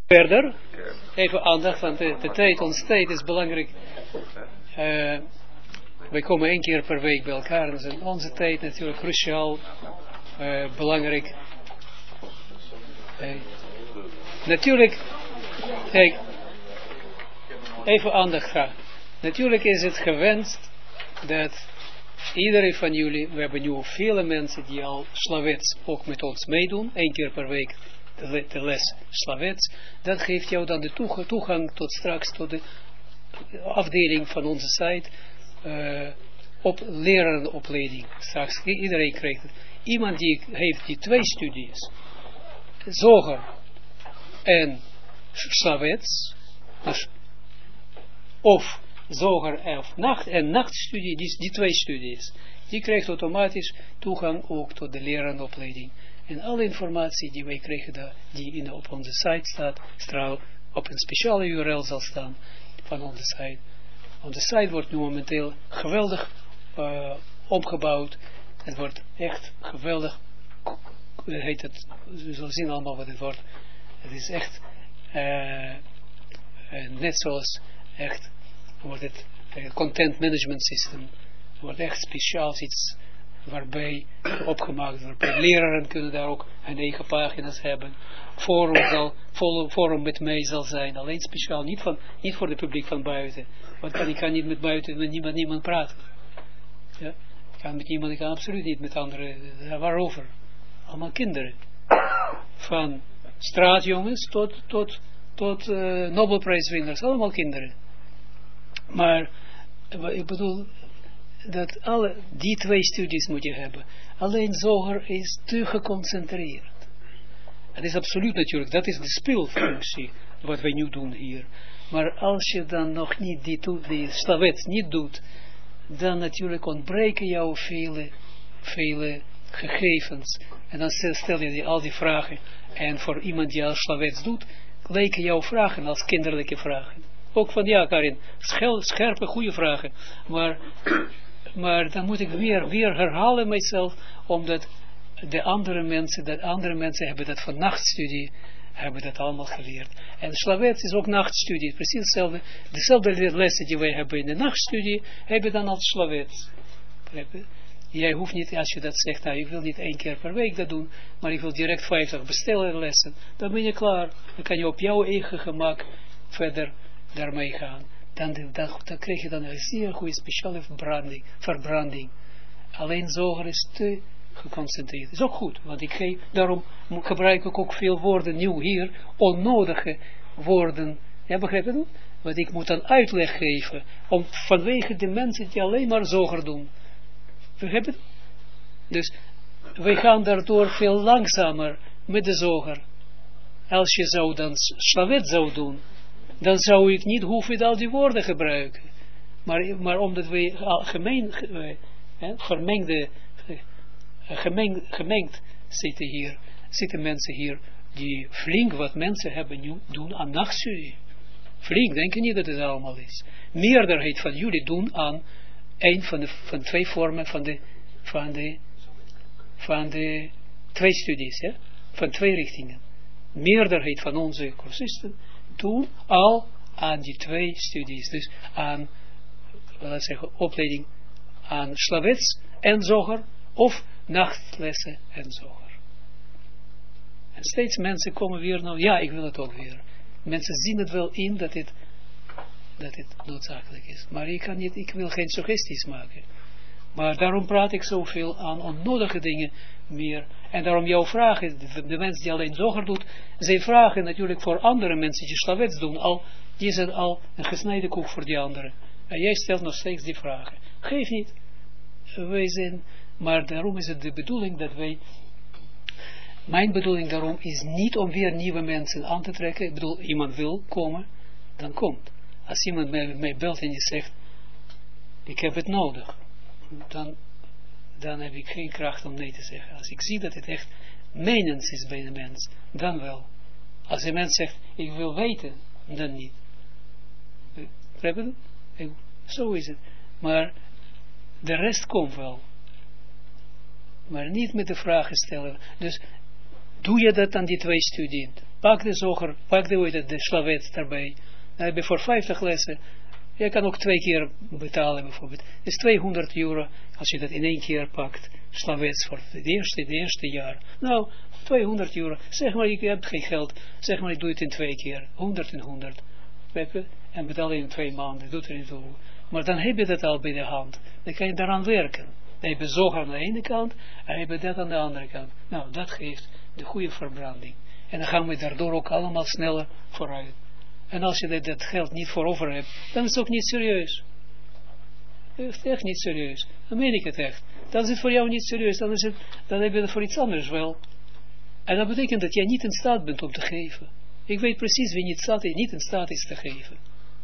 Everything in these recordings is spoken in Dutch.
Verder, even aandacht, want de tijd, onze tijd is belangrijk. Wij komen 1 keer per week bij elkaar en zijn onze tijd natuurlijk cruciaal, belangrijk. Natuurlijk, kijk, even aandacht graag. Natuurlijk is het gewenst dat iedereen van jullie, we hebben nu vele mensen die al Slavets ook met ons meedoen, 1 keer per week de les Slavets, dat geeft jou dan de toegang tot straks, tot de afdeling van onze site, op lerarenopleiding. Straks, iedereen krijgt het. Iemand die heeft die 2 studies, Zoger en Slavets, dus of Zoger of nachtstudie, die 2 studies, die krijgt automatisch toegang ook tot de lerarenopleiding. En alle informatie die wij krijgen, die op onze site staat, op een speciale URL zal staan van onze site. Onze site wordt nu momenteel geweldig opgebouwd. Het wordt echt geweldig, heet het, we zullen zien allemaal wat het wordt. Het is echt, net zoals echt, wordt het content management system, wordt echt speciaal iets waarbij opgemaakt wordt. Leraren kunnen daar ook hun eigen pagina's hebben. Forum met mij zal zijn. Alleen speciaal, niet voor het publiek van buiten. Want ik kan niet met buiten met niemand praten. Ja? Ik kan absoluut niet met anderen. Waarover? Allemaal kinderen. Van straatjongens tot Nobelprijswinners. Allemaal kinderen. Maar ik bedoel, dat die 2 studies moet je hebben. Alleen Zoger is te geconcentreerd. Het is absoluut natuurlijk, dat is de speelfunctie, wat wij nu doen hier. Maar als je dan nog niet die Slavets niet doet, dan natuurlijk ontbreken jou vele gegevens. En dan stel je al die vragen. En voor iemand die al Slavets doet, lijken jouw vragen als kinderlijke vragen. Ook van, ja Karin, scherpe, goede vragen. Maar dan moet ik weer herhalen mijzelf, omdat andere mensen hebben dat van nachtstudie, hebben dat allemaal geleerd. En Slavets is ook nachtstudie, precies hetzelfde. Dezelfde lessen die wij hebben in de nachtstudie, hebben dan als Slavets. Jij hoeft niet, als je dat zegt, nou, ik wil niet 1 keer per week dat doen, maar ik wil direct 50 bestellen lessen. Dan ben je klaar. Dan kan je op jouw eigen gemak verder daarmee gaan. Dan krijg je dan een zeer goede speciale verbranding. Alleen Zoger is te geconcentreerd. Is ook goed, want daarom gebruik ik ook veel woorden nieuw hier, onnodige woorden. Ja, begrijp je dat? Want ik moet dan uitleg geven, vanwege de mensen die alleen maar Zoger doen. Begrijp je dat? Dus wij gaan daardoor veel langzamer met de Zoger. Als je zou dan Slavet zou doen, dan zou ik niet hoeven al die woorden gebruiken. Maar omdat wij gemengd zitten mensen hier, die flink wat mensen hebben nu doen aan nachtstudie. Flink, denk je niet dat het allemaal is. Meerderheid van jullie doen aan een van 2 vormen van de 2 studies, ja? Van 2 richtingen. Meerderheid van onze cursisten doen al aan die 2 studies. Dus aan, laten zeggen, opleiding aan Slavets en Zoger, of nachtlessen en Zoger. En steeds mensen komen weer nou, ja, ik wil het ook weer. Mensen zien het wel in dat het noodzakelijk is. Maar ik wil geen suggesties maken. Maar daarom praat ik zoveel aan onnodige dingen meer. En daarom jouw vragen, de mensen die alleen Zoger doet, zij vragen natuurlijk voor andere mensen die Slavets doen, die zijn al een gesneden koek voor die anderen. En jij stelt nog steeds die vragen. Geef niet. Wij zijn, maar daarom is het de bedoeling dat mijn bedoeling daarom is niet om weer nieuwe mensen aan te trekken. Ik bedoel, iemand wil komen, dan komt. Als iemand mij belt en je zegt, ik heb het nodig, dan heb ik geen kracht om nee te zeggen. Als ik zie dat het echt menens is bij de mens, dan wel. Als een mens zegt, ik wil weten, dan niet. Begrijp je dat? Zo is het. Maar de rest komt wel. Maar niet met de vragen stellen. Dus doe je dat aan die 2 studien. Pak de zoger, pak de slavets daarbij. Dan heb je voor 50 lessen. Je kan ook 2 keer betalen bijvoorbeeld. Het is €200 als je dat in 1 keer pakt. Slavets voor het eerste jaar. Nou, €200. Zeg maar, je hebt geen geld. Zeg maar, ik doe het in 2 keer. 100 en 100. En betaal je in 2 maanden. Doet er niet toe. Maar dan heb je dat al bij de hand. Dan kan je daaraan werken. Dan heb je zoger aan de ene kant. En heb je dat aan de andere kant. Nou, dat geeft de goede verbranding. En dan gaan we daardoor ook allemaal sneller vooruit. En als je dat geld niet voor over hebt, dan is het ook niet serieus. Het is echt niet serieus. Dan meen ik het echt. Dan is het voor jou niet serieus. Dan heb je het voor iets anders wel. En dat betekent dat jij niet in staat bent om te geven. Ik weet precies wie niet in staat is te geven.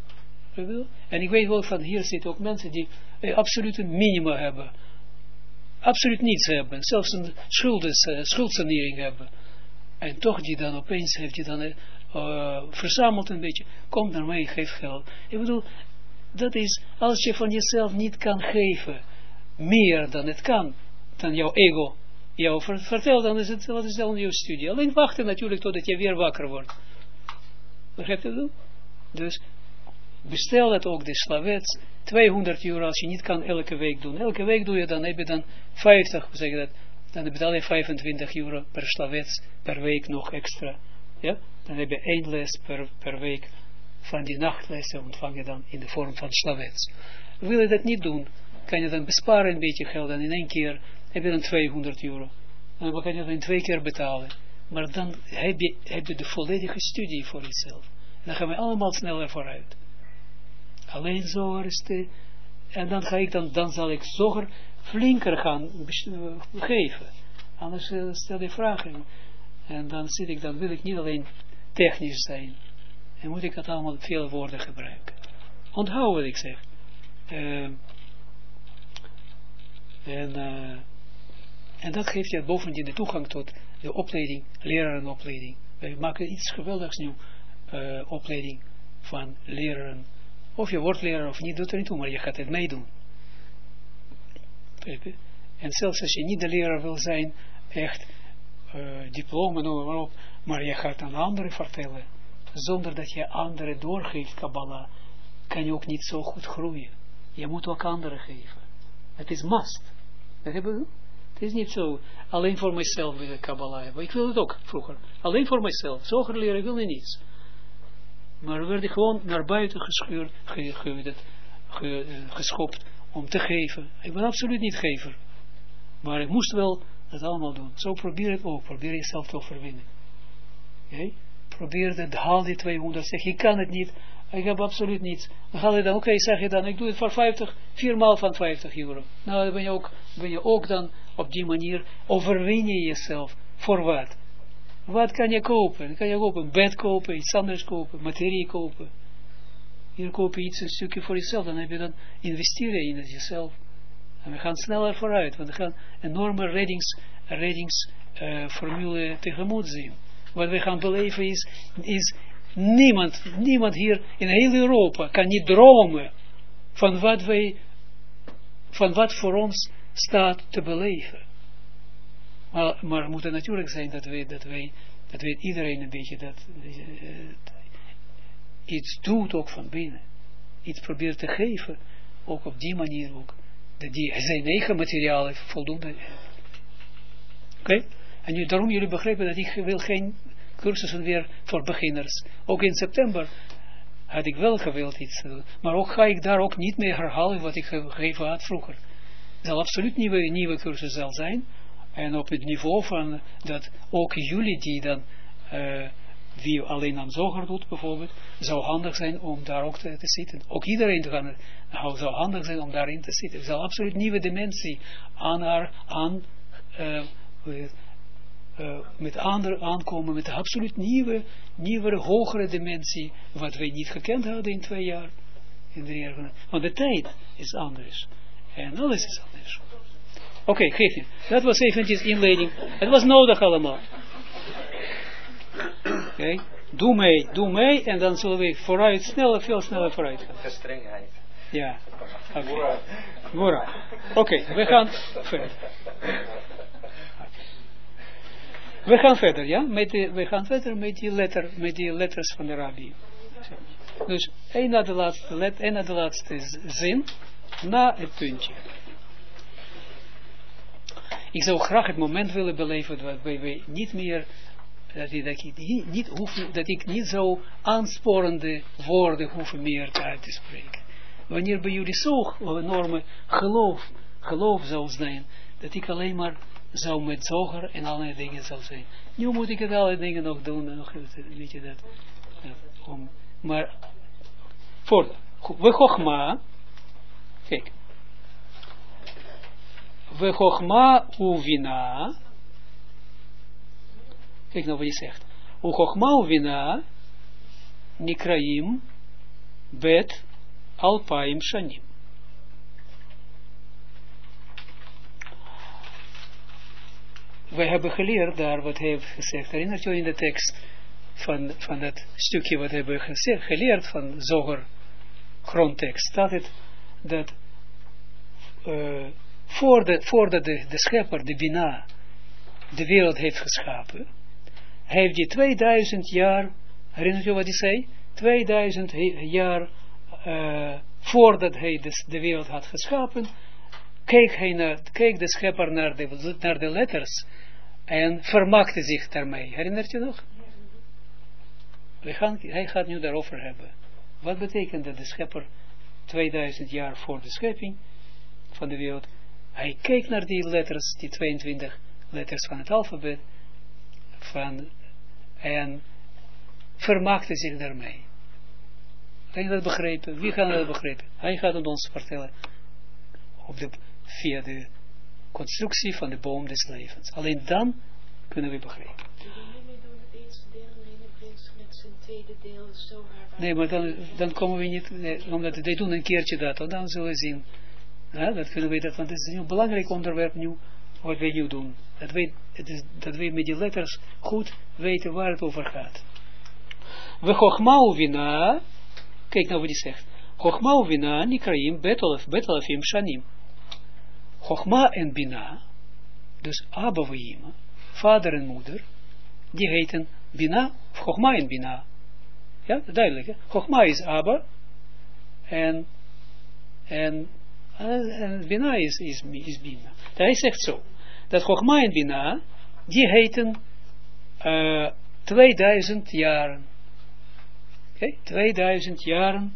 En ik weet wel, van hier zitten ook mensen die absoluut een minimum hebben. Absoluut niets hebben. Zelfs een schuldsanering hebben. En toch die dan opeens heeft die dan verzameld een beetje. Komt naar mij, geef geld. Ik bedoel, dat is, als je van jezelf niet kan geven, meer dan het kan, dan jouw ego jou vertelt, dan is het, wat is dan jouw studie? Alleen wachten natuurlijk totdat je weer wakker wordt. Begrijp je dat? Dus bestel dat ook, de slavets, €200 als je niet kan elke week doen. Elke week doe je, dan heb je dan 50, zeg je dat, dan betaal je €25 per slavets, per week nog extra. Ja? Dan heb je 1 les per week van die nachtlessen ontvang je dan in de vorm van slavets. Wil je dat niet doen, kan je dan besparen een beetje geld en in 1 keer heb je dan €200. En dan kan je dan in 2 keer betalen. Maar dan heb je de volledige studie voor jezelf. En dan gaan we allemaal sneller vooruit. Alleen zoger is en dan zal ik zoger flinker gaan geven. Anders stel je vragen. En dan wil ik niet alleen technisch zijn. En moet ik dat allemaal veel woorden gebruiken. Onthoud wat ik zeg. En dat geeft je bovendien de toegang tot de opleiding, lerarenopleiding. Wij maken iets geweldigs nieuw, opleiding van leraren. Of je wordt leraar of niet, doet er niet toe, maar je gaat het meedoen. En zelfs als je niet de leraar wil zijn, echt diploma, noem maar op, maar je gaat aan anderen vertellen, zonder dat je anderen doorgeeft, Kabbalah, kan je ook niet zo goed groeien. Je moet ook anderen geven. Het is must. Het is niet zo, alleen voor mijzelf wil ik Kabbalah hebben. Ik wil het ook vroeger. Alleen voor mijzelf. Zoger leren wil ik niets. Maar werd ik gewoon naar buiten geschopt om te geven. Ik ben absoluut niet gever. Maar ik moest wel dat allemaal doen. Zo probeer het ook. Probeer jezelf te overwinnen. Okay? Probeer het, haal die 200. Zeg, ik kan het niet. Ik heb absoluut niets. Dan haal je dan, oké, zeg je dan, ik doe het voor 50, 4 maal van €50. Nou, dan ben je ook dan op die manier, overwin je jezelf. Voor wat? Wat kan je kopen? Dan kan je kopen een bed kopen, iets anders kopen, materie kopen. Hier koop je iets, een stukje voor jezelf. Dan heb je dan investeren in het jezelf. En we gaan sneller vooruit. Want we gaan enorme reddingsformule tegemoet zien. Wat we gaan beleven is niemand hier in heel Europa kan niet dromen van wat voor ons staat te beleven. Maar het moet natuurlijk zijn dat iedereen een beetje iets doet ook van binnen. Iets probeert te geven, ook op die manier ook. Dat die zijn eigen materiaal heeft voldoende. Oké? En daarom jullie begrijpen dat ik wil geen cursussen weer voor beginners. Ook in september had ik wel gewild iets doen. Maar ook ga ik daar ook niet meer herhalen wat ik gegeven had vroeger. Het zal absoluut nieuwe cursus zal zijn. En op het niveau van dat ook jullie die dan wie alleen aan zoger doet bijvoorbeeld, zou handig zijn om daar ook te zitten. Ook iedereen zou handig zijn om daarin te zitten. Er zal absoluut nieuwe dimensie met anderen aankomen, met een absoluut nieuwere, hogere dimensie, wat wij niet gekend hadden in 2 jaar, in 3 jaar. Want de tijd is anders. En alles is anders. Oké, geef je. Dat was eventjes inleiding. Het was nodig allemaal. Oké. Doe mee en dan zullen we veel sneller vooruit gaan. Gestrengheid. Ja. Oké. Oké, we gaan verder. We gaan verder, ja? We gaan verder met die letters van de Rabbi. Dus één na de laatste zin, na het puntje. Ik zou graag het moment willen beleven dat wij niet meer, dat ik niet zo aansporende woorden hoeven meer uit te spreken. Wanneer bij jullie zo enorme geloof zou zijn, dat ik alleen maar zou met zoger en allerlei dingen zou zijn. Nu moet ik het alle dingen nog doen, en nog, weet je dat, maar, voor, we Chochma, kijk, we Chochma uvina, kijk nou wat je zegt, u Chochma uvina, nikraim, bet, alpaim shanim. We hebben geleerd daar wat hij heeft gezegd. Herinnert je in de tekst van dat stukje wat hebben we geleerd van Zoger grondtekst. Staat het dat voordat de schepper, de Bina, de wereld heeft geschapen, heeft hij 2000 jaar, herinnert je wat hij zei? 2000 jaar voordat hij de wereld had geschapen, keek de schepper naar de letters en vermaakte zich daarmee. Herinnert je nog? Hij gaat nu daarover hebben. Wat betekent dat de schepper 2000 jaar voor de schepping van de wereld, hij keek naar die letters, die 22 letters van het alfabet, en vermaakte zich daarmee. Kan je dat begrijpen? Wie kan dat begrijpen? Hij gaat het ons vertellen via de constructie van de boom des levens. Alleen dan kunnen we begrijpen. Nee, maar dan komen we niet, omdat wij doen een keertje dat, en dan zullen we zien. Ja, dat kunnen we, want het is een belangrijk onderwerp nu, wat wij nu doen. Dat wij met die letters goed weten waar het over gaat. We Chochma uvina, kijk nou wat hij zegt. Chochma uvina, nikraim, betalafim shanim. Chochma en Bina, dus Abba en Ima, vader en moeder, die heten Bina, Chochma en Bina. Ja, duidelijk. Hè? Chochma is Abba en Bina is Bina. Hij zegt zo, dat Chochma en Bina, die heten 2000 jaren. Okay? 2000 jaren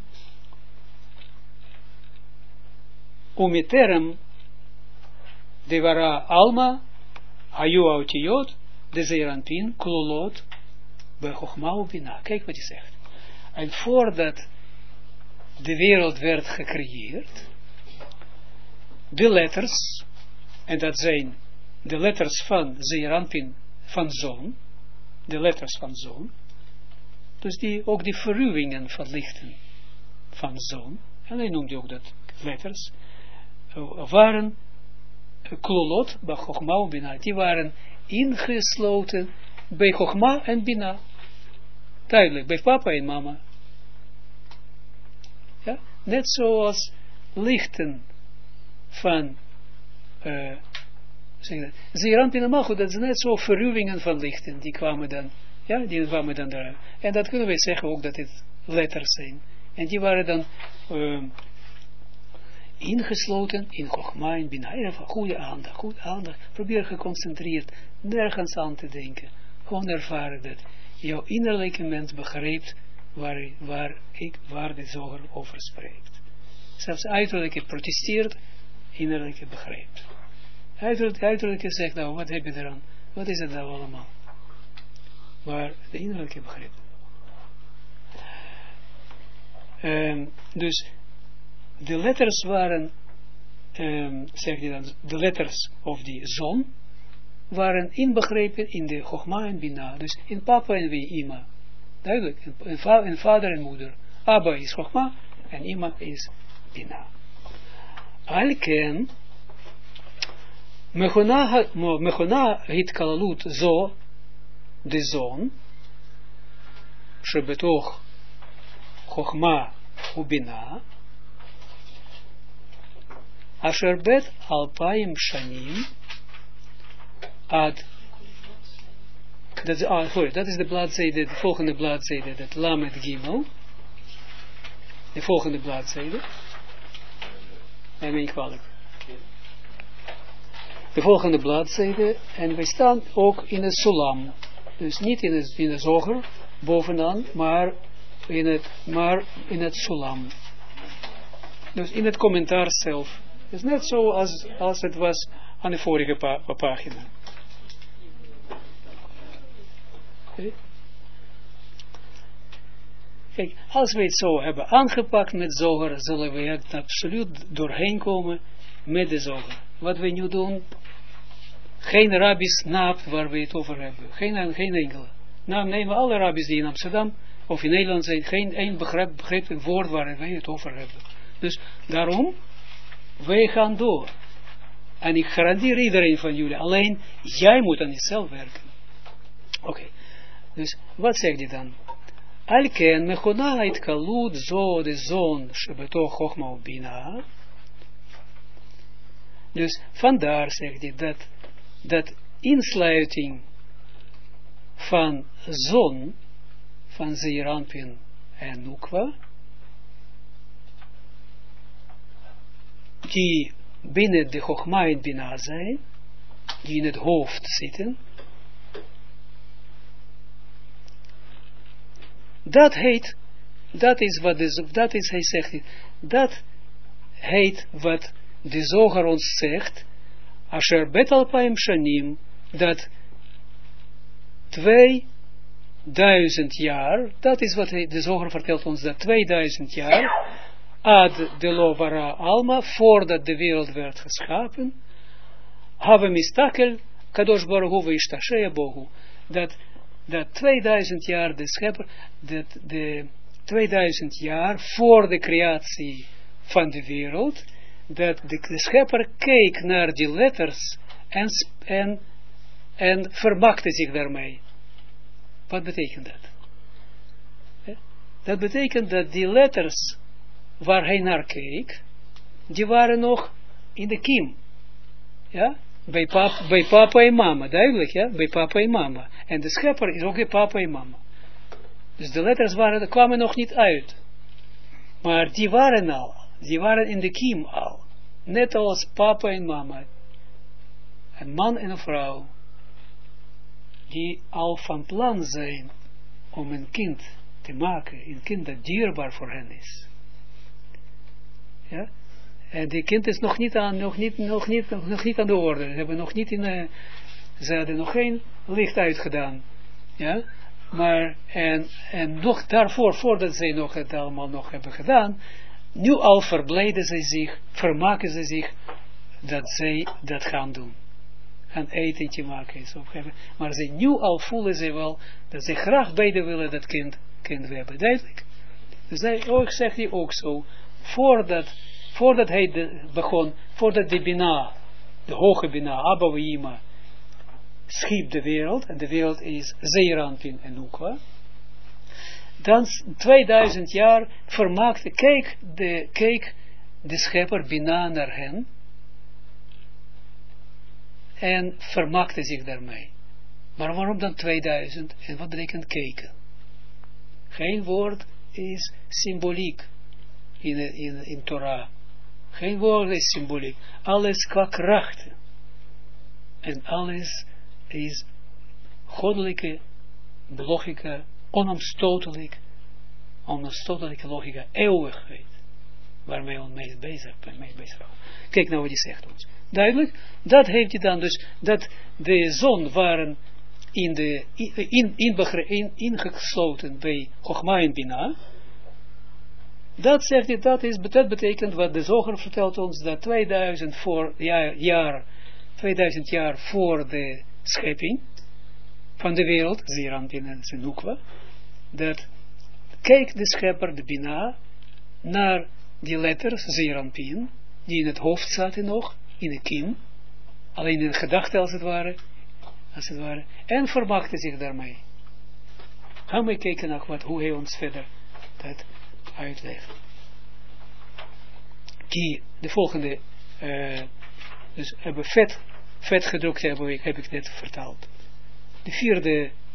Umiterem de Vara Alma, Ayu Autiyot, de Zeranpin, Klulot, bij Chochma en Bina. Kijk wat hij zegt. En voordat de wereld werd gecreëerd, de letters, en dat zijn de letters van Zeranpin, van zon, de letters van zon, dus ook die verruwingen van lichten van zon, en hij noemde ook dat letters, waren klolot bij Chochma en Bina, die waren ingesloten bij Chochma en Bina. Duidelijk, bij papa en mama. Ja? Net zoals lichten van Zeranpin en Malchut, dat is net zo verruwingen van lichten, die kwamen dan, ja, die kwamen dan daar. En dat kunnen we zeggen ook dat het letters zijn. En die waren dan ingesloten in Chochma en Bina. Even goede aandacht. Probeer geconcentreerd, nergens aan te denken. Gewoon ervaren dat jouw innerlijke mens begrijpt waar de Zoger over spreekt. Zelfs uiterlijke protesteert, innerlijke begrijpt. Uiterlijke zegt, nou, wat heb je eraan? Wat is het nou allemaal? Maar de innerlijke begrijpt. Dus de letters waren, zeg je dan, de letters of die zon, waren inbegrepen in de Chochma en Bina. Dus in papa en Ima. Duidelijk. In vader en moeder. Abba is Chochma en Ima is Bina. Alken, mechona hit kalalut zo, de zon, shebetoch Chochma u Bina, asher bet alpaim shanim, ad Dat is de bladzijde, de volgende bladzijde, dat Lamed Gimel. De volgende bladzijde. En ben ik kwalijk. De volgende bladzijde. En wij staan ook in het Sulam. Dus niet in de zoger, bovenaan, maar in het Sulam. Dus in het commentaar zelf. Het is net zo als het was aan de vorige pagina. Okay. Kijk, als we het zo hebben aangepakt met zoger, zullen we er absoluut doorheen komen met de zoger. Wat we nu doen, geen rabbi snapt waar we het over hebben. Geen enkele. Nou nemen alle rabbis die in Amsterdam of in Nederland zijn, geen één begrijpt een woord waar we het over hebben. Dus daarom, wij gaan door. En ik garandeer iedereen van jullie, alleen jij moet aan jezelf werken. Oké. Dus wat zegt hij dan? Alken mechona het kalut zo de zon shebetoch chokma ubina. Dus vandaar zegt hij dat insluiting van zon, van Zeeranpin en Nukwa, die binnen de Chokma en Bina zijn, die in het hoofd zitten, hij zegt, dat heet wat de Zoger ons zegt, Asher betalpaim shanim, dat 2000 jaar, dat is wat de Zoger vertelt ons, dat 2000 jaar, ad de lovara alma, voordat de wereld werd geschapen, hebben mistakel, kadosh baruch hu veishtashea bohu, dat 2000 jaar de schepper, de 2000 jaar voor de creatie van de wereld, dat de schepper keek naar die letters en vermaakte zich daarmee. Wat betekent dat? Dat betekent dat die letters waar hij naar keek, die waren nog in de kiem. Ja? Bij papa en mama, duidelijk, ja? Bij papa en mama. En de schepper is ook bij papa en mama. Dus de letters kwamen nog niet uit. Maar die waren in de kiem al. Net als papa en mama. Een man en een vrouw. Die al van plan zijn om een kind te maken. Een kind dat dierbaar voor hen is. Ja? En die kind is nog niet aan de orde. Ze hadden nog geen licht uitgedaan. Ja? Maar, en nog daarvoor, voordat zij nog het allemaal nog hebben gedaan, nu al verblijden zij zich, vermaken ze zich, dat zij dat gaan doen. Een etentje maken is opgeven. Maar zij nu al voelen ze wel, dat ze graag beide willen dat kind hebben. Duidelijk. Dus zegt hij ook zo, voordat hij begon, voordat de Bina, de hoge Bina, Abba Weima, schiep de wereld, en de wereld is Zeeranpin en Nukwa, dan 2000 jaar vermaakte, keek de schepper Bina naar hen, en vermaakte zich daarmee. Maar waarom dan 2000? En wat betekent keken? Geen woord is symboliek in Torah. Geen woord is symboliek. Alles qua krachten. En alles is goddelijke logica, onomstotelijke logica, eeuwigheid. Waarmee we mee bezig zijn. Kijk nou wat hij zegt ons. Duidelijk, dat heeft hij dan dus, dat de zon waren ingesloten bij Chokma en Bina. Dat zegt hij, dat betekent wat de Zoger vertelt ons, dat 2000 jaar voor de schepping van de wereld, Zeeranpin en Nukwa, dat kijkt de schepper, de Bina, naar die letters, Zeeranpin, die in het hoofd zaten nog, in de kiem, alleen in de gedachte als het ware, en vermaakte zich daarmee. Gaan we kijken naar hoe hij ons verder dat uitlegt. De volgende, dus hebben vet gedrukt heb ik net vertaald. De vierde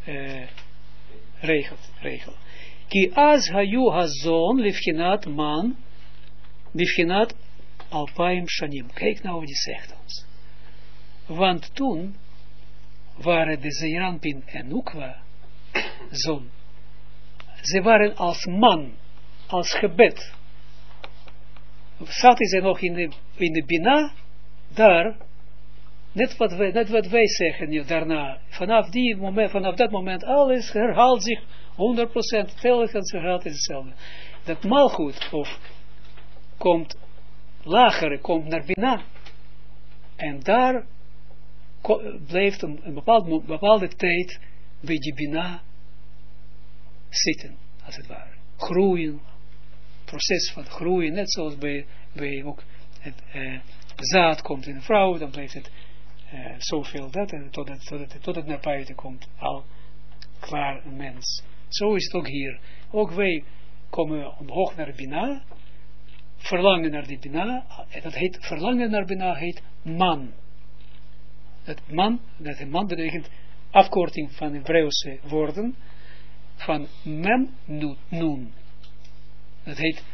regel. Ki az hayu hazon lifchinat man, lifchinat alpaim shanim. Kijk nou wat die zegt ons. Want toen waren de Zeeranpin en Nukwa zon. Ze waren als man, als gebed. Zaten ze nog in de Bina, daar, net wat wij zeggen nu, daarna, vanaf dat moment, alles herhaalt zich 100%, telkens herhaalt het hetzelfde. Dat malgoed, of komt lager, komt naar Bina, en daar blijft een bepaalde tijd bij die Bina zitten, als het ware. Groeien, proces van groeien, net zoals bij ook het zaad komt in een vrouw, dan blijft het zoveel dat, en tot het naar buiten komt, al klaar een mens. Zo is het ook hier. Ook wij komen omhoog naar Bina, verlangen naar die Bina, en dat heet, verlangen naar Bina heet man. Dat man betekent afkorting van Hebreeuwse woorden, van mem nun. Dat heet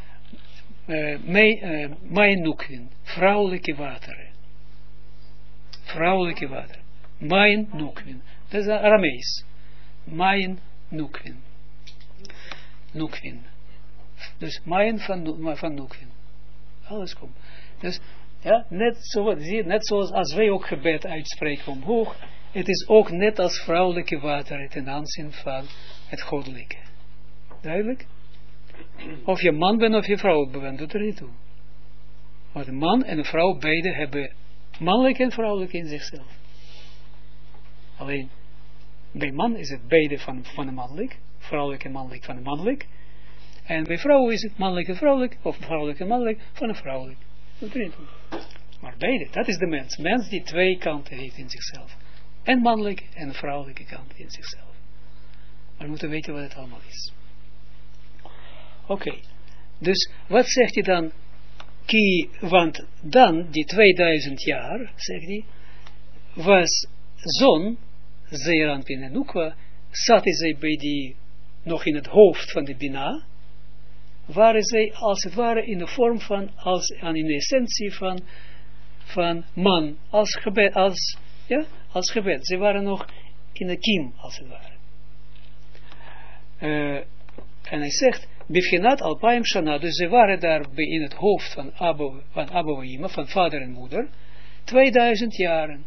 mijn nukwin, vrouwelijke wateren. Vrouwelijke wateren. Mijn nukwin. Dat is Aramees. Mijn nukwin. Nukwin. Dus mijn van nukwin. Alles komt. Dus ja, net zoals als wij ook gebed uitspreken omhoog, het is ook net als vrouwelijke wateren ten aanzien van het goddelijke. Duidelijk? Of je man bent of je vrouw bent, doet er niet toe. Want een man en een vrouw beide hebben mannelijk en vrouwelijk in zichzelf. Alleen, bij man is het beide van een mannelijk, vrouwelijk en mannelijk van een mannelijk. En bij vrouw is het mannelijk en vrouwelijk, of vrouwelijk en mannelijk van een vrouwelijk. Doet er niet toe. Maar beide, dat is de mens. Mens die twee kanten heeft in zichzelf. En mannelijke en vrouwelijke kant in zichzelf. Maar we moeten weten wat het allemaal is. Oké. Dus wat zegt hij dan? Want dan, die 2000 jaar, zegt hij, was zon, Zeeranpin en Nukwa, zaten zij bij die, nog in het hoofd van de Bina, waren zij als het ware in de vorm van, in de essentie van man, als gebed, als gebed. Ze waren nog in de kiem, als het ware. En hij zegt, Bifchinat alpaim shana, dus ze waren daar in het hoofd van Abba Ima, van vader en moeder, 2000 jaren.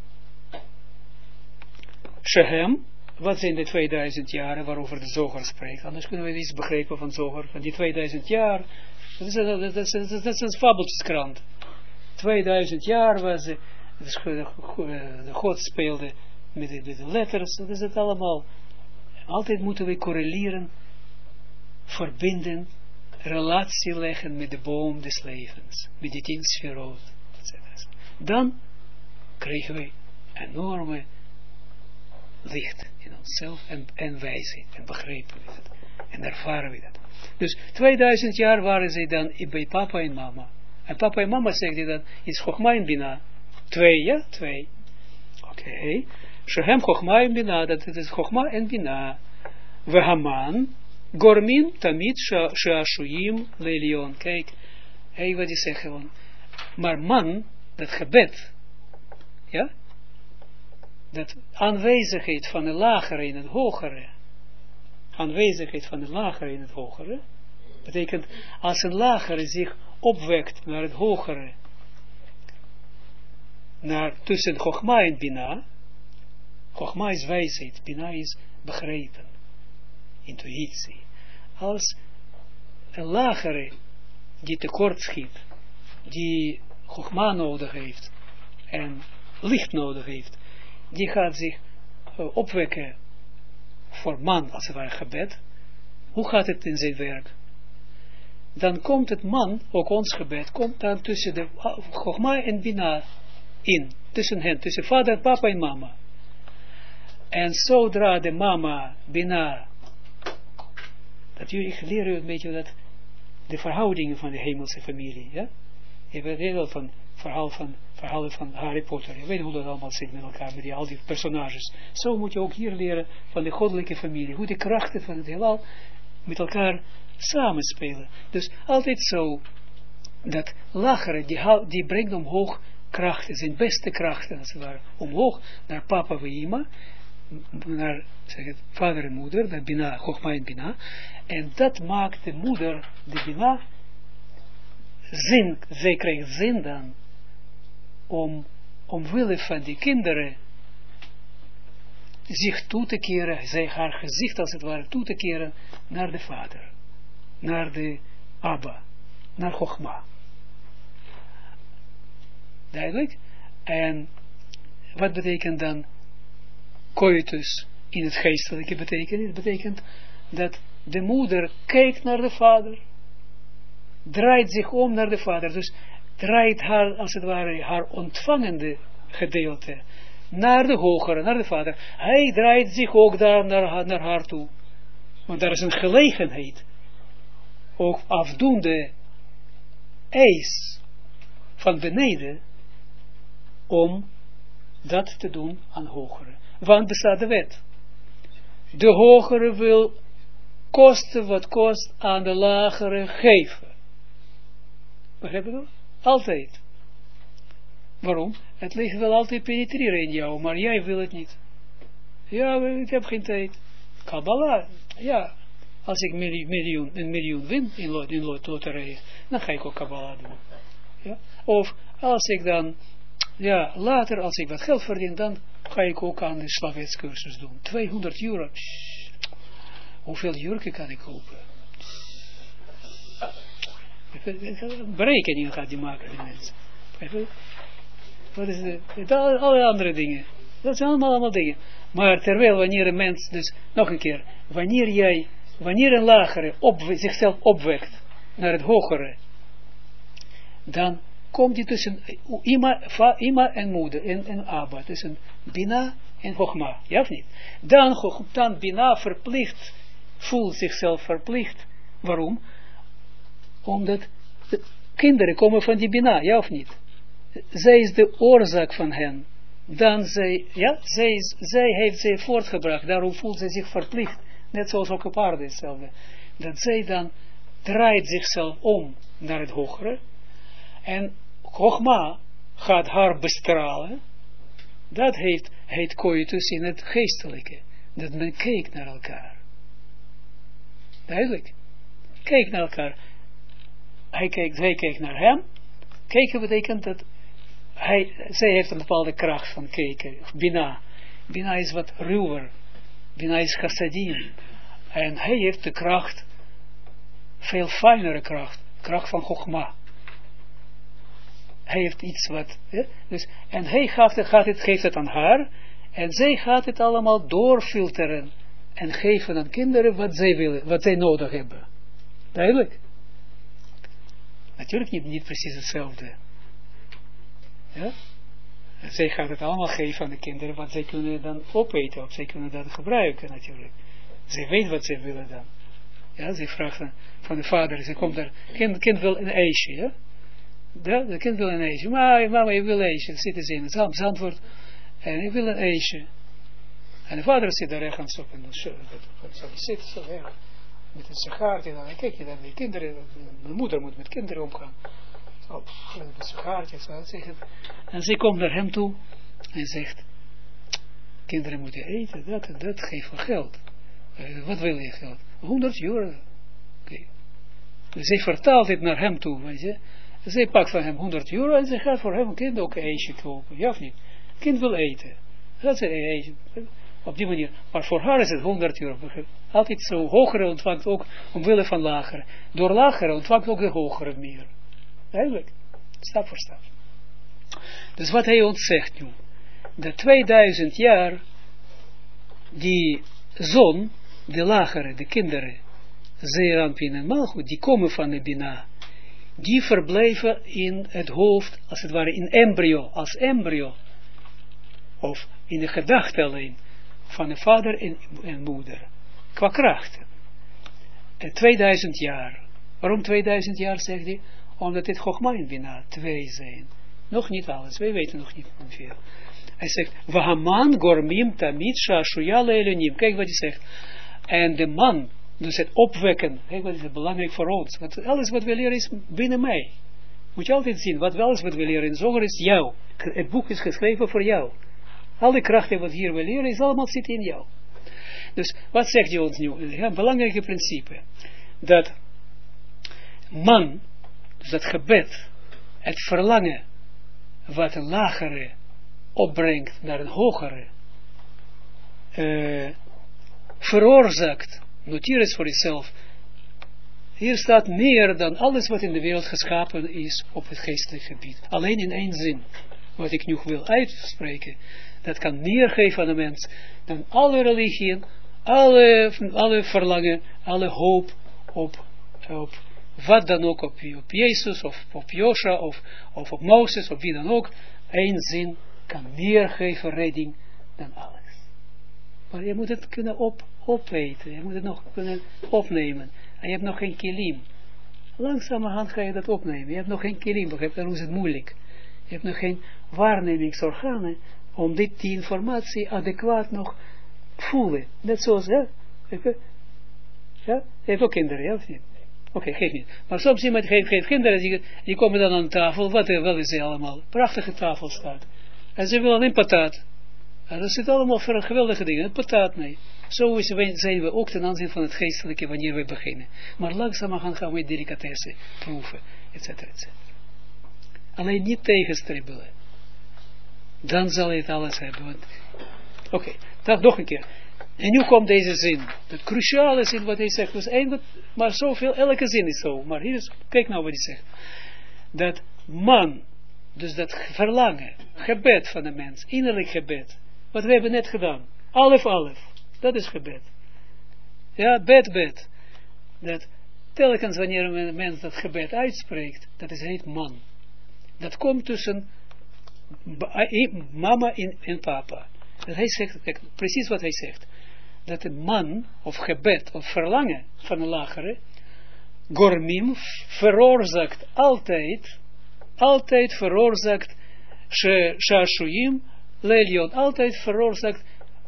Shehem, wat zijn de 2000 jaren waarover de Zoger spreekt? Anders kunnen we iets begrijpen van Zoger. Van die 2000 jaar, dat is een fabeltjeskrant. 2000 jaar was de God speelde met de letters, dat is het allemaal. Altijd moeten we correleren, verbinden, relatie leggen met de boom des levens, met die 10 sferot, etc. Dan krijgen we enorme licht in onszelf en wijsheid en begrijpen we dat en ervaren we dat. Dus 2000 jaar waren zij dan bij papa en mama. En papa en mama zeggen dat is Chochma en Bina. 2, ja? 2. Oké. Shehem Chochma en Bina, dat is Chochma en Bina. We Haman, Gormin, Tamid, Sheashuyim, Leilion. Kijk, wat die zeggen gewoon. Maar man, dat gebed, ja? Dat aanwezigheid van de lagere in het hogere, aanwezigheid van de lagere in het hogere, betekent als een lagere zich opwekt naar het hogere, naar tussen Chochma en Bina. Chochma is wijsheid, Bina is begrijpen, intuïtie. Als een lagere die tekort schiet, die Chochma nodig heeft en licht nodig heeft, die gaat zich opwekken voor man, als het ware gebed. Hoe gaat het in zijn werk? Dan komt het man, ook ons gebed, komt dan tussen de Chochma en Bina in. Tussen hen, tussen vader, papa en mama. En zodra de mama, Bina, dat jullie leren een beetje dat de verhoudingen van de hemelse familie, ja? Je weet heel van het verhaal van verhalen van Harry Potter. Je weet hoe dat allemaal zit met elkaar, met al die personages. Zo moet je ook hier leren van de goddelijke familie. Hoe de krachten van het heelal met elkaar samenspelen. Dus altijd zo, dat lagere, die brengt omhoog krachten, zijn beste krachten, als het ware, omhoog naar papa en ima, naar zeg het, vader en moeder, naar Bina, Chochma en Bina. En dat maakt de moeder, de Bina, zin, zij krijgt zin dan, omwille van die kinderen, zich toe te keren, zij haar gezicht als het ware toe te keren naar de vader, naar de Abba, naar Chochma. Duidelijk? En wat betekent dan coitus in het geestelijke betekenis? Het betekent dat de moeder kijkt naar de vader, draait zich om naar de vader, dus draait haar, als het ware, haar ontvangende gedeelte naar de hogere, naar de vader. Hij draait zich ook daar naar haar toe. Want daar is een gelegenheid, ook afdoende eis van beneden, om dat te doen aan hogere. Want bestaat de wet. De hogere wil kosten wat kost aan de lagere geven. Begrijp je dat? Altijd. Waarom? Het ligt wel altijd penetreren in jou, maar jij wil het niet. Ja, ik heb geen tijd. Kabbalah, ja. Als ik een miljoen win in loterij, dan ga ik ook Kabbalah doen. Ja? Of als ik dan, ja, later als ik wat geld verdien, dan ga ik ook aan de slavetscursus doen. 200 euro. Hoeveel jurken kan ik kopen? Berekeningen gaat die maken, die mensen. Wat is het? Alle andere dingen. Dat zijn allemaal dingen. Maar terwijl wanneer een mens, dus nog een keer, wanneer een lagere zichzelf opwekt naar het hogere, dan komt hij tussen ima en moeder en Abba, tussen Bina en Chochma, ja of niet? Dan Bina verplicht, voelt zichzelf verplicht. Waarom? Omdat de kinderen komen van die Bina, ja of niet? Zij is de oorzaak van hen. Dan zij heeft zij voortgebracht, daarom voelt zij zich verplicht, net zoals ook op aarde hetzelfde. Dat zij dan draait zichzelf om naar het hogere, en Chochma gaat haar bestralen. Dat heet coitus in het geestelijke. Dat men kijkt naar elkaar. Duidelijk. Kijk naar elkaar. Zij kijkt naar hem. Kijken betekent dat zij heeft een bepaalde kracht van kijken. Bina. Bina is wat ruwer. Bina is chassadim. En hij heeft de kracht, veel fijnere kracht. Kracht van Chochma. Hij heeft iets wat, dus, en hij geeft het aan haar, en zij gaat het allemaal doorfilteren, en geven aan kinderen wat zij willen, wat zij nodig hebben. Duidelijk? Natuurlijk niet precies hetzelfde. Ja? En zij gaat het allemaal geven aan de kinderen, wat zij kunnen dan opeten, of zij kunnen dat gebruiken natuurlijk. Zij weet wat zij willen dan. Ja, zij vraagt van de vader, ze komt daar, kind wil een ijsje, ja? Ja, de kind wil een ijsje. Maar mama, je wil een ijsje. Zit eens in het antwoord. En ik wil een ijsje. En de vader zit daar ergens op. En dan zit zo erg. Met een sigaartje. Dan kijk je dan die kinderen. Mijn moeder moet met kinderen omgaan. Zo, met een sigaartje. En ze komt naar hem toe. En zegt. Kinderen moeten eten. Dat geeft voor geld. Wat wil je geld? 100 euro. Okay. Dus zij vertaalt het naar hem toe. Weet je. Zij pakt van hem 100 euro en ze gaat voor hem een kind ook een ijsje kopen. Ja of niet? Het kind wil eten. Dat is een ijsje. Op die manier. Maar voor haar is het 100 euro. Altijd zo. Hogere ontvangt ook omwille van lagere. Door lagere ontvangt ook de hogere meer. Eigenlijk. Stap voor stap. Dus wat hij ons zegt nu. De 2000 jaar. Die zon. De lagere. De kinderen. Zeerampin en Malchut. Die komen van de Bina. Die verblijven in het hoofd, als het ware in embryo, als embryo, of in de gedachte alleen, van de vader en moeder, qua krachten. 2000 jaar. Waarom 2000 jaar, zegt hij? Omdat dit Chochma en Bina 2 zijn. Nog niet alles, wij weten nog niet veel. Hij zegt, Vahaman gormim tamid shashuya le'elonim. Kijk wat hij zegt. En de man, dus het opwekken, kijk wat is belangrijk voor ons. Want alles wat we leren is binnen mij. Moet je altijd zien, alles wat we leren in Zoger is jou. Het boek is geschreven voor jou. Alle krachten wat hier we leren is allemaal zit in jou. Dus wat zegt hij ons nu? Ja, een belangrijke principe. Dat man, dus dat gebed, het verlangen wat een lagere opbrengt naar een hogere, veroorzaakt, noteer het voor jezelf. Hier staat meer dan alles wat in de wereld geschapen is op het geestelijk gebied. Alleen in één zin, wat ik nu wil uitspreken, dat kan meer geven aan de mens dan alle religieën, alle verlangen, alle hoop op wat dan ook, op Jezus, of op Josha, of op Mozes, of wie dan ook. Eén zin kan meer geven redding dan alles. Maar je moet het kunnen opeten, je moet het nog kunnen opnemen. En je hebt nog geen kilim. Langzamerhand ga je dat opnemen. Je hebt nog geen kilim, daarom is het moeilijk. Je hebt nog geen waarnemingsorganen om die informatie adequaat nog voelen. Net zoals, ja? Je hebt ook kinderen, ja of niet? Oké, geef niet. Maar soms iemand geeft kinderen, die komen dan aan tafel, wat is ze allemaal? Prachtige tafel staat. En ze willen alleen patat. En dat zit allemaal voor geweldige dingen. Patat, nee. Zo zijn we ook ten aanzien van het geestelijke wanneer we beginnen. Maar langzamerhand gaan we delicatessen proeven, etc. Alleen niet tegenstribbelen. Dan zal je het alles hebben. Oké, dat nog een keer. En nu komt deze zin. De cruciale zin wat hij zegt. Dus maar zoveel, elke zin is zo. Maar hier is, kijk nou wat hij zegt. Dat man, dus dat verlangen, gebed van de mens, innerlijk gebed. Wat we hebben net gedaan. Alef. Dat is gebed. Ja, bed. Dat telkens wanneer een mens dat gebed uitspreekt, dat is heet man. Dat komt tussen mama en papa. Dat hij zegt, kijk, precies wat hij zegt. Dat een man, of gebed, of verlangen van een lagere, gormim, veroorzaakt altijd veroorzaakt, shashuyim, lelion, altijd veroorzaakt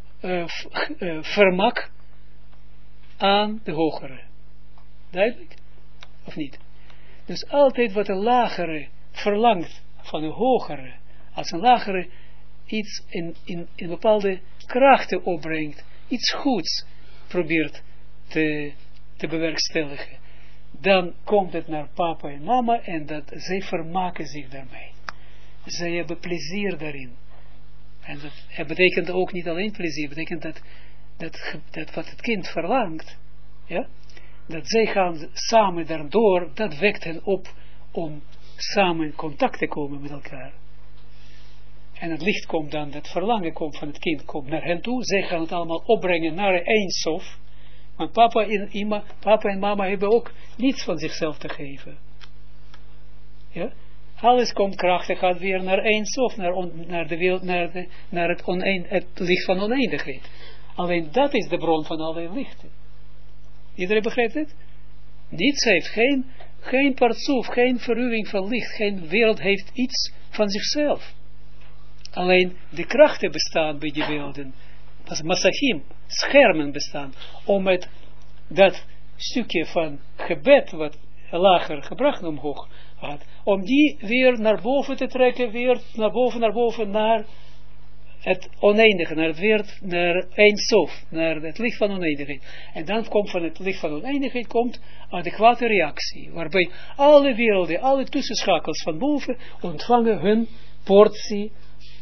vermak aan de hogere. Duidelijk? Of niet? Dus altijd wat een lagere verlangt van een hogere, als een lagere iets in bepaalde krachten opbrengt, iets goeds probeert te bewerkstelligen, dan komt het naar papa en mama en dat zij vermaken zich daarmee. Zij hebben plezier daarin. En dat betekent ook niet alleen plezier, betekent dat wat het kind verlangt, ja, dat zij gaan samen daardoor, dat wekt hen op om samen in contact te komen met elkaar. En het licht komt dan, dat verlangen komt van het kind, komt naar hen toe, zij gaan het allemaal opbrengen naar Ein Sof, want papa en mama hebben ook niets van zichzelf te geven. Ja? Alles komt krachtig, gaat weer naar Ein Sof, naar de wereld, naar het licht van oneindigheid. Alleen dat is de bron van alle lichten. Iedereen begrijpt het? Niets heeft geen partsoef, geen verruwing van licht, geen wereld heeft iets van zichzelf. Alleen de krachten bestaan bij die werelden, als masachim, schermen bestaan, om het dat stukje van gebed, wat lager gebracht omhoog had, om die weer naar boven te trekken, weer naar boven, naar het oneindige, naar Ein Sof, naar het licht van oneindigheid. En dan komt van het licht van oneindigheid, komt adequate reactie, waarbij alle werelden, alle tussenschakels van boven, ontvangen hun portie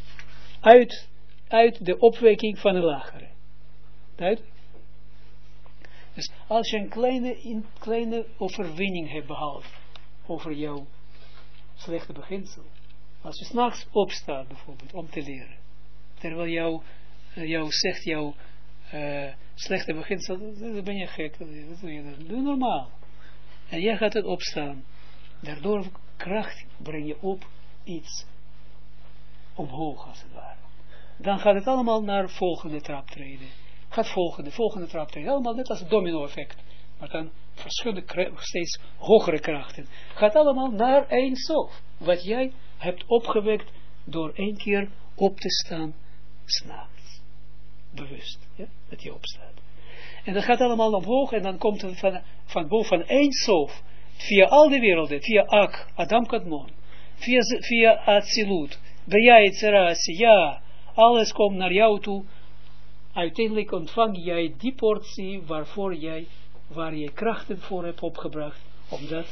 uit de opwekking van de lagere. Duidelijk? Dus als je een kleine overwinning hebt behaald over jouw slechte beginsel, als je 's nachts opstaat bijvoorbeeld om te leren, terwijl jouw slechte beginsel, dan ben je gek, doe normaal. En jij gaat het opstaan, daardoor kracht breng je op iets omhoog als het ware. Dan gaat het allemaal naar volgende traptreden. Gaat volgende traptreden. Allemaal net als een domino effect. Maar dan verschillende steeds hogere krachten. Gaat allemaal naar Ein Sof. Wat jij hebt opgewekt door 1 keer op te staan, 's nachts. Bewust, ja, dat je opstaat. En dat gaat allemaal omhoog en dan komt het van boven Ein Sof, via al die werelden, via Ak, Adam Kadmon, via Atsilut, Beja Yetzirah, ja, alles komt naar jou toe. Uiteindelijk ontvang jij die portie waar je krachten voor hebt opgebracht, om dat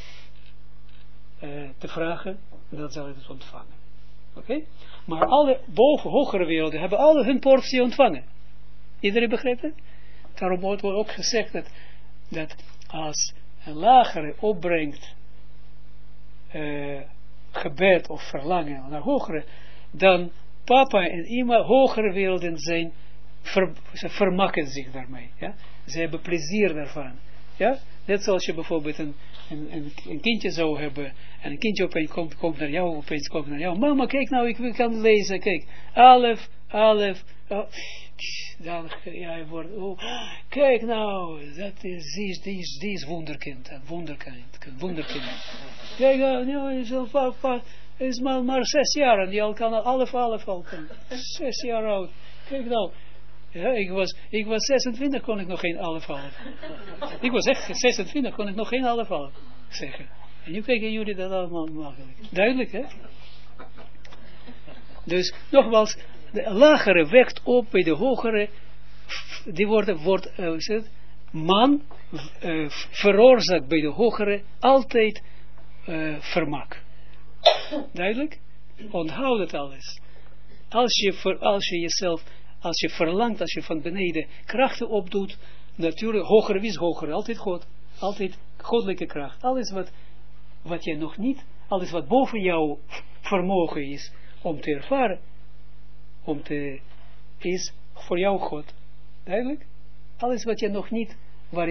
te vragen, dan zal je het ontvangen. Oké? Maar alle hogere werelden hebben alle hun portie ontvangen. Iedereen begrijpt het? Daarom wordt ook gezegd dat als een lagere opbrengt gebed of verlangen naar hogere, dan papa en ima hogere werelden zijn, ze vermaken zich daarmee. Ja? Ze hebben plezier daarvan. Ja? Net zoals je bijvoorbeeld een kindje zou hebben, en een kindje opeens komt naar jou, mama kijk nou, ik kan lezen, kijk, alef, oh, dan jij wordt, oh, kijk nou, dat is, die is wonderkind, een wonderkind. Kijk nou, is maar 6 jaar en die al kan alef al kan, 6 jaar oud, kijk nou. Ja, ik was 26, kon ik nog geen alef. Ik was echt 26, kon ik nog geen alef zeggen. En nu kijken jullie dat allemaal makkelijk. Duidelijk, hè? Dus, nogmaals, de lagere wekt op bij de hogere, die wordt man veroorzaakt bij de hogere altijd vermak. Duidelijk? Onthoud het alles. Als je jezelf, als je verlangt, als je van beneden krachten opdoet, natuurlijk, hoger is hoger, altijd God, altijd goddelijke kracht. Alles wat je nog niet, alles wat boven jouw vermogen is, om te ervaren, is voor jou God. Duidelijk? Alles wat je nog niet,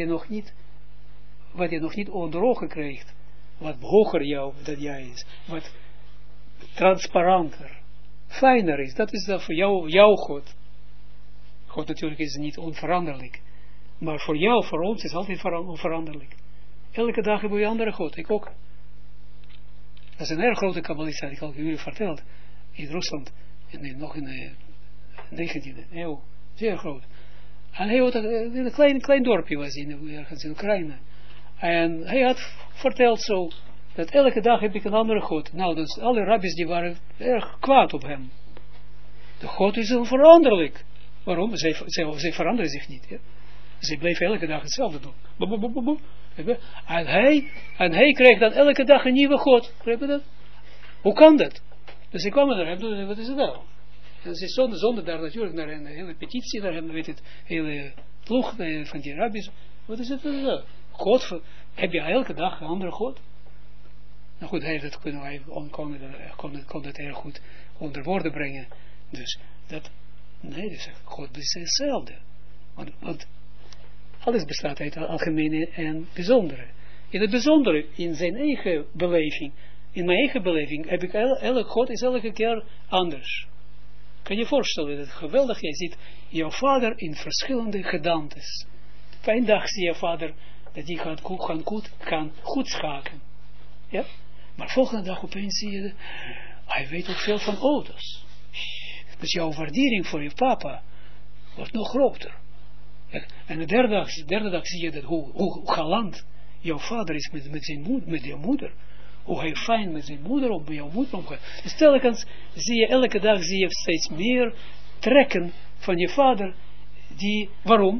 wat je nog niet onder ogen krijgt, wat hoger dat jij is, wat transparanter, fijner is, dat is dan voor jouw God. God natuurlijk is niet onveranderlijk. Maar voor jou, voor ons is altijd onveranderlijk. Elke dag hebben we een andere God. Ik ook. Dat is een erg grote kabbalist, had ik al jullie verteld. In Rusland. Nog in de 19e eeuw. Zeer groot. En hij had een klein dorpje was ergens in Oekraïne. En hij had verteld zo, dat elke dag heb ik een andere God. Nou, dus alle rabbis die waren erg kwaad op hem. De God is onveranderlijk. Waarom? Zij veranderen zich niet. Ja? Zij bleven elke dag hetzelfde doen. En hij kreeg dan elke dag een nieuwe God. Begrijp je dat? Hoe kan dat? Dus ik kwam naar hem, wat is het nou? En ze zonden daar natuurlijk naar een hele petitie, naar hem, weet het, hele ploeg van die rabbis. Wat is het nou? God, heb je elke dag een andere God? Nou goed, hij kon het erg goed onder woorden brengen. Dus dat... Nee, dus God is hetzelfde. Want alles bestaat uit het algemene en bijzondere. In het bijzondere, in zijn eigen beleving, in mijn eigen beleving, heb ik elke God is elke keer anders. Kan je je voorstellen, dat geweldig, je ziet jouw vader in verschillende gedaantes. Op een dag zie je vader, dat die kan goed schaken. Ja? Maar volgende dag opeens zie je, hij weet ook veel van auto's. Dus jouw waardering voor je papa wordt nog groter. En de derde dag zie je dat hoe galant jouw vader is met jouw moeder. Hoe hij fijn met zijn moeder met jouw moeder omgaat. Dus telkens elke dag zie je steeds meer trekken van je vader. Waarom?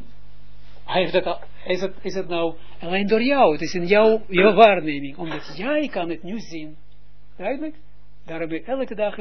Is het nou alleen door jou? Het is in jouw waarneming. Omdat jij kan het nu zien. Duidelijk? Daar heb ik elke dag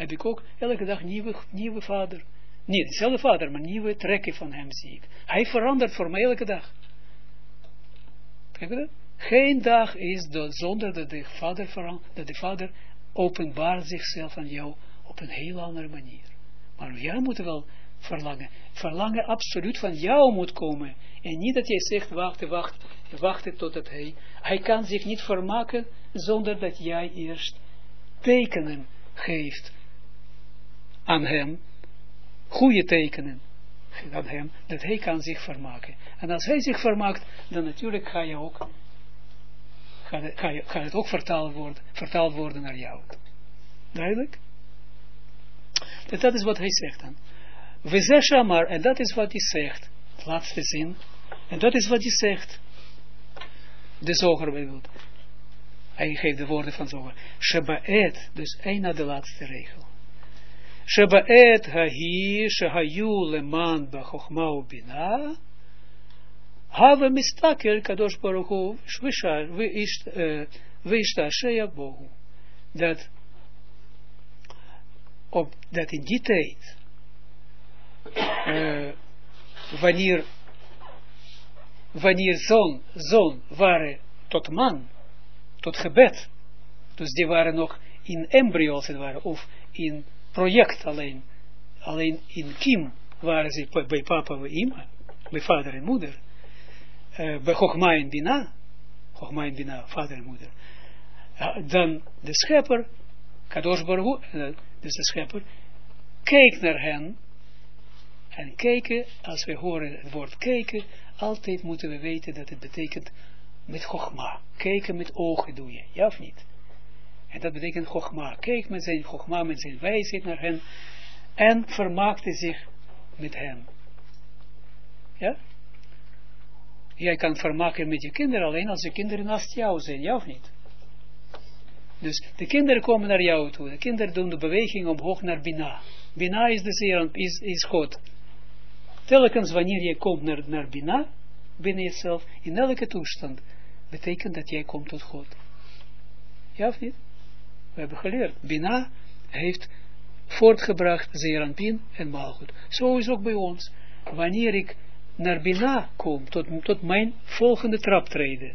nieuwe vader. Niet dezelfde vader, maar nieuwe trekken van hem zie ik. Hij verandert voor mij elke dag. Kijk je dat? Geen dag is zonder dat de vader openbaart zichzelf aan jou op een heel andere manier. Maar jij moet wel verlangen. Verlangen absoluut van jou moet komen. En niet dat jij zegt, wacht totdat hij kan zich niet vermaken zonder dat jij eerst tekenen geeft aan hem, goede tekenen aan hem, dat hij kan zich vermaken. En als hij zich vermaakt, dan natuurlijk gaat het ook vertaald worden naar jou. Duidelijk? Dat is wat hij zegt dan. We zeggen maar, en dat is wat hij zegt. Laatste zin. En dat is wat hij zegt. De zoger bijvoorbeeld. Hij geeft de woorden van zoger. Sheba'et, dus één na de laatste regel. Sheba'et hahi shehayu leman b'chochma ubina have mistakel kadosh baruch hu v'ishtasheya bohu. Dat in die tijd wanneer zoon waren tot man, tot gebed, dus die waren nog in embryo als het ware, of in project alleen in kiem waren ze bij papa en ima, bij vader en moeder, bij Chokma en Bina, vader en moeder, dan de schepper, Kadosh Baruch Hu, dus de schepper, keek naar hen, en kijken, als we horen het woord kijken, altijd moeten we weten dat het betekent met Chokma. Kijken met ogen doe je, ja of niet? En dat betekent Chokma. Kijk met zijn Chokma, met zijn wijsheid naar hen, en vermaakte zich met hen. Ja? Jij kan vermaken met je kinderen alleen als je kinderen naast jou zijn, ja of niet? Dus de kinderen komen naar jou toe. De kinderen doen de beweging omhoog naar Bina. Bina is de zeer, is God. Telkens wanneer je komt naar Bina, binnen jezelf, in elke toestand, betekent dat jij komt tot God. Ja of niet? We hebben geleerd. Bina heeft voortgebracht Zeeranpin en Malchut. Zo is ook bij ons. Wanneer ik naar Bina kom, tot mijn volgende traptreden,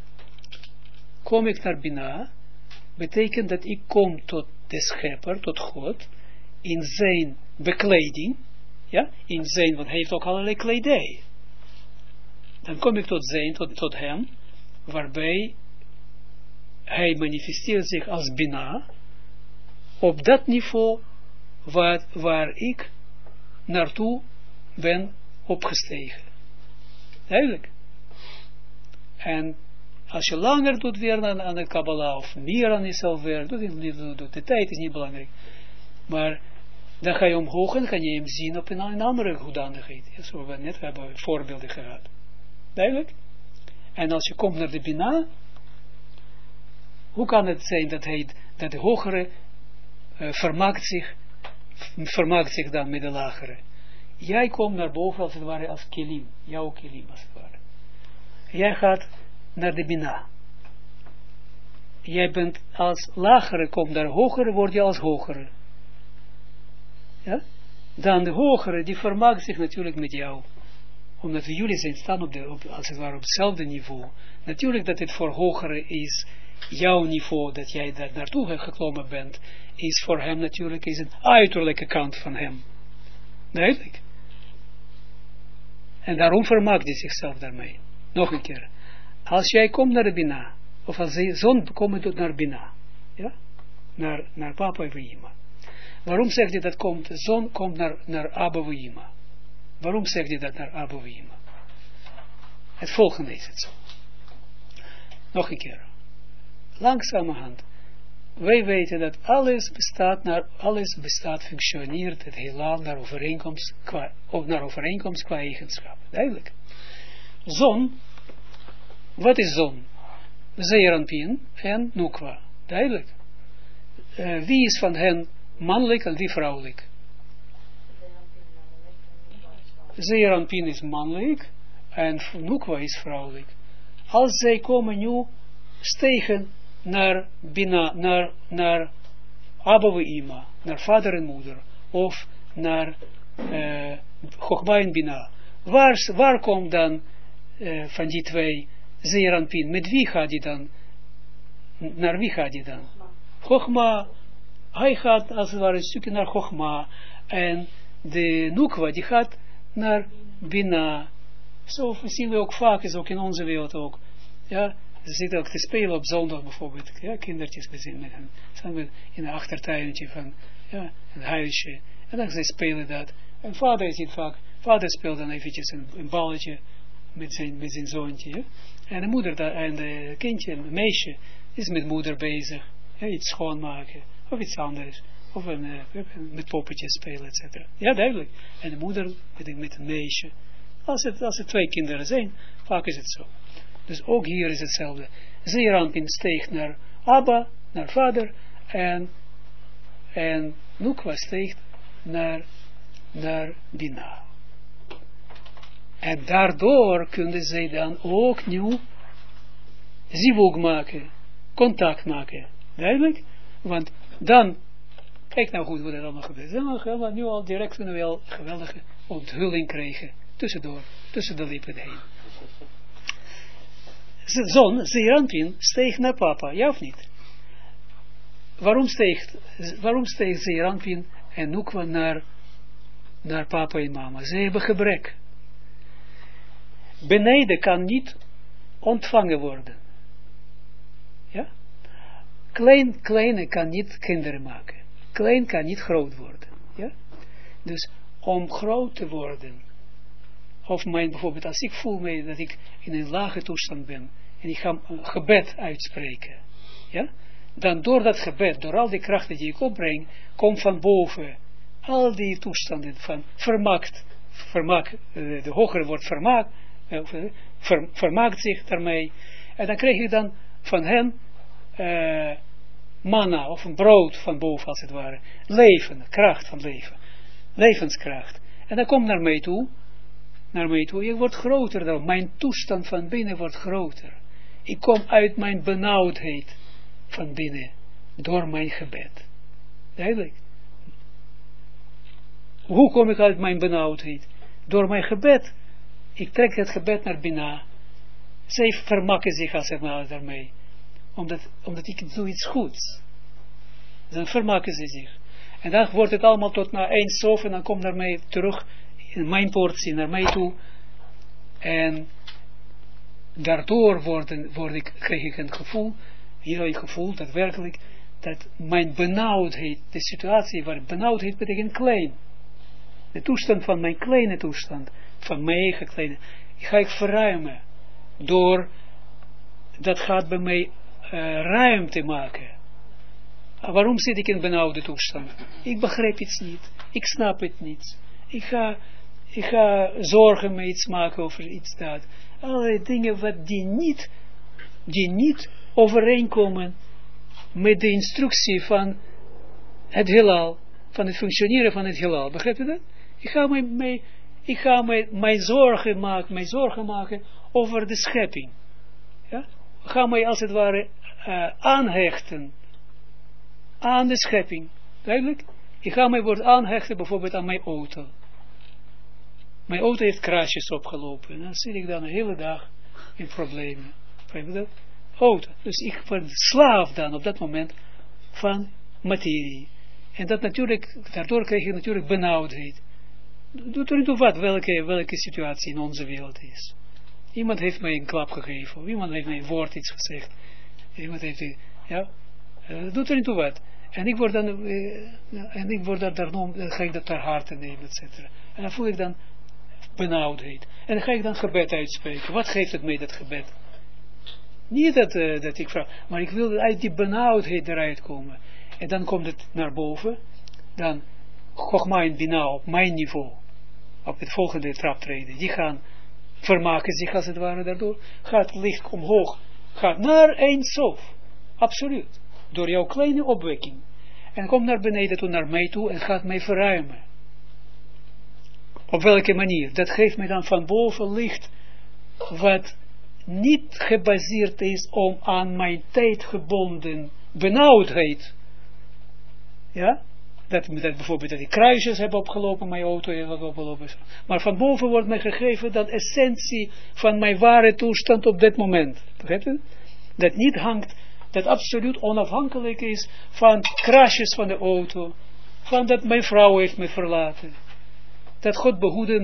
kom ik naar Bina, betekent dat ik kom tot de schepper, tot God, in zijn bekleding, ja, in zijn, want hij heeft ook allerlei kledij. Dan kom ik tot hem, waarbij hij manifesteert zich als Bina, op dat niveau waar ik naartoe ben opgestegen. Duidelijk. En als je langer doet weer aan de Kabbalah, of meer aan jezelf weer, de tijd is niet belangrijk. Maar dan ga je omhoog en kan je hem zien op een andere hoedanigheid. Ja, zo we net hebben voorbeelden gehad. Duidelijk? En als je komt naar de Bina, hoe kan het zijn dat de hogere vermaakt zich dan met de lagere? Jij komt naar boven als het ware als kilim, jouw kilim als het ware. Jij gaat naar de Bina. Jij bent als lagere, komt naar hogere, word je als hogere. Ja? Dan de hogere, die vermaakt zich natuurlijk met jou. Omdat jullie zijn staan als het ware op hetzelfde niveau. Natuurlijk dat het voor hogere is, jouw niveau, dat jij daar naartoe geklommen bent, is voor hem natuurlijk is een uiterlijke kant van hem. Duidelijk. En daarom vermaakt hij zichzelf daarmee. Nog een keer. Als jij komt naar de Bina, of als je zoon komt naar Bina, ja? Naar papa en Ima. Waarom zegt hij dat zoon komt naar Abba en Ima? Waarom zegt hij dat naar Abba en Ima? Het volgende is het zo. Nog een keer. Langzamerhand. Wij weten dat alles bestaat, functioneert, het heelal naar overeenkomst qua eigenschap. Duidelijk. Zon, wat is zon? Zeeranpin en Nukwa. Duidelijk. Wie is van hen mannelijk en wie vrouwelijk? Zeeranpin is mannelijk en Nukwa is vrouwelijk. Als zij komen nu stegen naar Bina, naar Abba en Ima, naar vader en moeder, of naar Chokma en Bina. Waar komt dan van die twee Zeeranpin? Met wie gaat hij dan? Naar wie gaat hij dan? Chokma. Hij gaat als het ware een stukje naar Chokma. En de Nukwa die gaat naar Bina. Zo zien we ook vaak, is ook in onze wereld ook. Ja. Ze zitten ook te spelen op zondag bijvoorbeeld. Ja, kindertjes gezien met hen. Staan we in een achtertuintje van een huisje. En dan ze spelen dat. En vader ziet vaak. Vader speelt dan eventjes een balletje met zijn zoontje. Ja? En de moeder en de kindje, een meisje, is met moeder bezig. Ja, iets schoonmaken. of iets anders. Of met poppetjes spelen, etc. Ja, duidelijk. En de moeder met een meisje. Als het 2 kinderen zijn, vaak is het zo. Dus ook hier is hetzelfde. Zeeranpin steeg naar Abba, naar vader, en Nukwa steeg naar Bina. En daardoor konden zij dan ook nieuw zivug maken, contact maken. Duidelijk? Want dan, kijk nou goed hoe dat allemaal gebeurt. Dan gaan we nu al direct kunnen we al geweldige onthulling krijgen. Tussendoor, tussen de lippen heen. Zijn zoon, Zeeranpin, steeg naar papa, ja of niet? Waarom steeg Zeeranpin en Nukwa naar papa en mama? Ze hebben gebrek. Beneden kan niet ontvangen worden. Ja? Kleine kan niet kinderen maken. Klein kan niet groot worden. Ja? Dus om groot te worden, of bijvoorbeeld als ik voel me dat ik in een lage toestand ben, en ik ga een gebed uitspreken, ja? Dan door dat gebed, door al die krachten die ik opbreng, komt van boven al die toestanden van vermaak, de hogere wordt vermaakt zich daarmee, en dan krijg ik dan van hen manna, of een brood van boven als het ware, leven, kracht van leven, levenskracht, en dat komt naar mij toe, je wordt groter dan, mijn toestand van binnen wordt groter, ik kom uit mijn benauwdheid van binnen, door mijn gebed. Duidelijk. Hoe kom ik uit mijn benauwdheid? Door mijn gebed. Ik trek het gebed naar binnen. Zij vermaken zich als het ware daarmee. Omdat ik doe iets goeds. Dan vermaken ze zich. En dan wordt het allemaal tot naar eindsof en dan komt naar mij terug in mijn portie, naar mij toe. En daardoor krijg ik een gevoel, hier een gevoel dat werkelijk, dat mijn benauwdheid, de situatie waar benauwdheid betekent klein. De toestand van mijn kleine toestand, van mijn eigen kleine, ga ik verruimen. Dat gaat bij mij ruimte maken. Waarom zit ik in benauwde toestand? Ik begrijp iets niet. Ik snap het niet. Ik ga zorgen me iets maken over iets dat. Allerlei dingen die niet overeenkomen met de instructie van het heelal, van het functioneren van het heelal. Begrijp je dat? Ik ga mij zorgen maken over de schepping. Ja? Ik ga mij als het ware aanhechten aan de schepping. Duidelijk? Ik ga mij worden aanhechten bijvoorbeeld aan mijn auto. Mijn auto heeft krasjes opgelopen. En dan zit ik dan de hele dag in problemen. Begrijp je dat? Auto. Dus ik word slaaf dan op dat moment van materie. En dat natuurlijk, daardoor krijg je natuurlijk benauwdheid. Doet er niet toe wat, welke situatie in onze wereld is. Iemand heeft mij een klap gegeven, of iemand heeft mij een woord iets gezegd. Iemand heeft, ja, doet er niet toe wat. En ik word dan ga ik dat ter harte nemen, et cetera. En dan voel ik dan benauwdheid. En dan ga ik dan gebed uitspreken. Wat geeft het mij, dat gebed? Niet dat ik vraag, maar ik wil uit die benauwdheid eruit komen. En dan komt het naar boven. Dan Chogma en Bina op mijn niveau, op het volgende traptreden, die gaan vermaken zich als het ware daardoor. Gaat licht omhoog, gaat naar Eindsof. Absoluut. Door jouw kleine opwekking. En komt naar beneden toe, naar mij toe en gaat mij verruimen. Op welke manier? Dat geeft mij dan van boven licht, wat niet gebaseerd is om aan mijn tijd gebonden benauwdheid. Ja? Dat bijvoorbeeld dat ik kruisjes heb opgelopen, mijn auto heeft opgelopen. Maar van boven wordt mij gegeven dat essentie van mijn ware toestand op dit moment. Begrijp je? Dat niet hangt, dat absoluut onafhankelijk is van crashes van de auto. Van dat mijn vrouw heeft me verlaten. Dat God behoede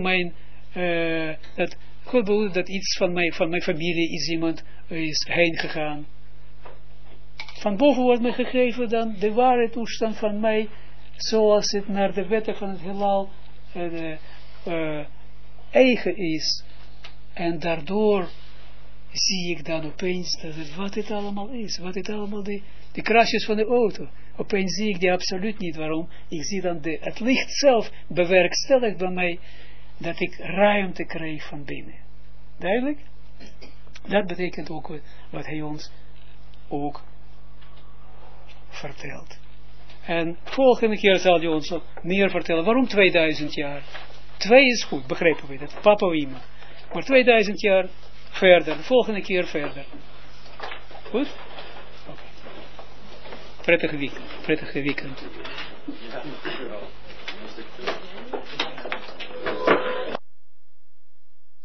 dat iets van mijn familie is iemand is heen gegaan. Van boven wordt mij gegeven dan de ware toestand van mij, zoals het naar de wetten van het heelal eigen is. En daardoor zie ik dan opeens wat het allemaal is. Wat het allemaal, de krasjes van de auto. Opeens zie ik die absoluut niet. Waarom? Ik zie dan het licht zelf bewerkstelligt bij mij dat ik ruimte krijg van binnen. Duidelijk? Dat betekent ook wat hij ons ook vertelt. En volgende keer zal hij ons ook meer vertellen. Waarom 2000 jaar? 2 is goed, begrijpen we dat. Papa Wima. Maar 2000 jaar verder. Volgende keer verder. Goed? Okay. Prettige weekend. Ja, dankjewel.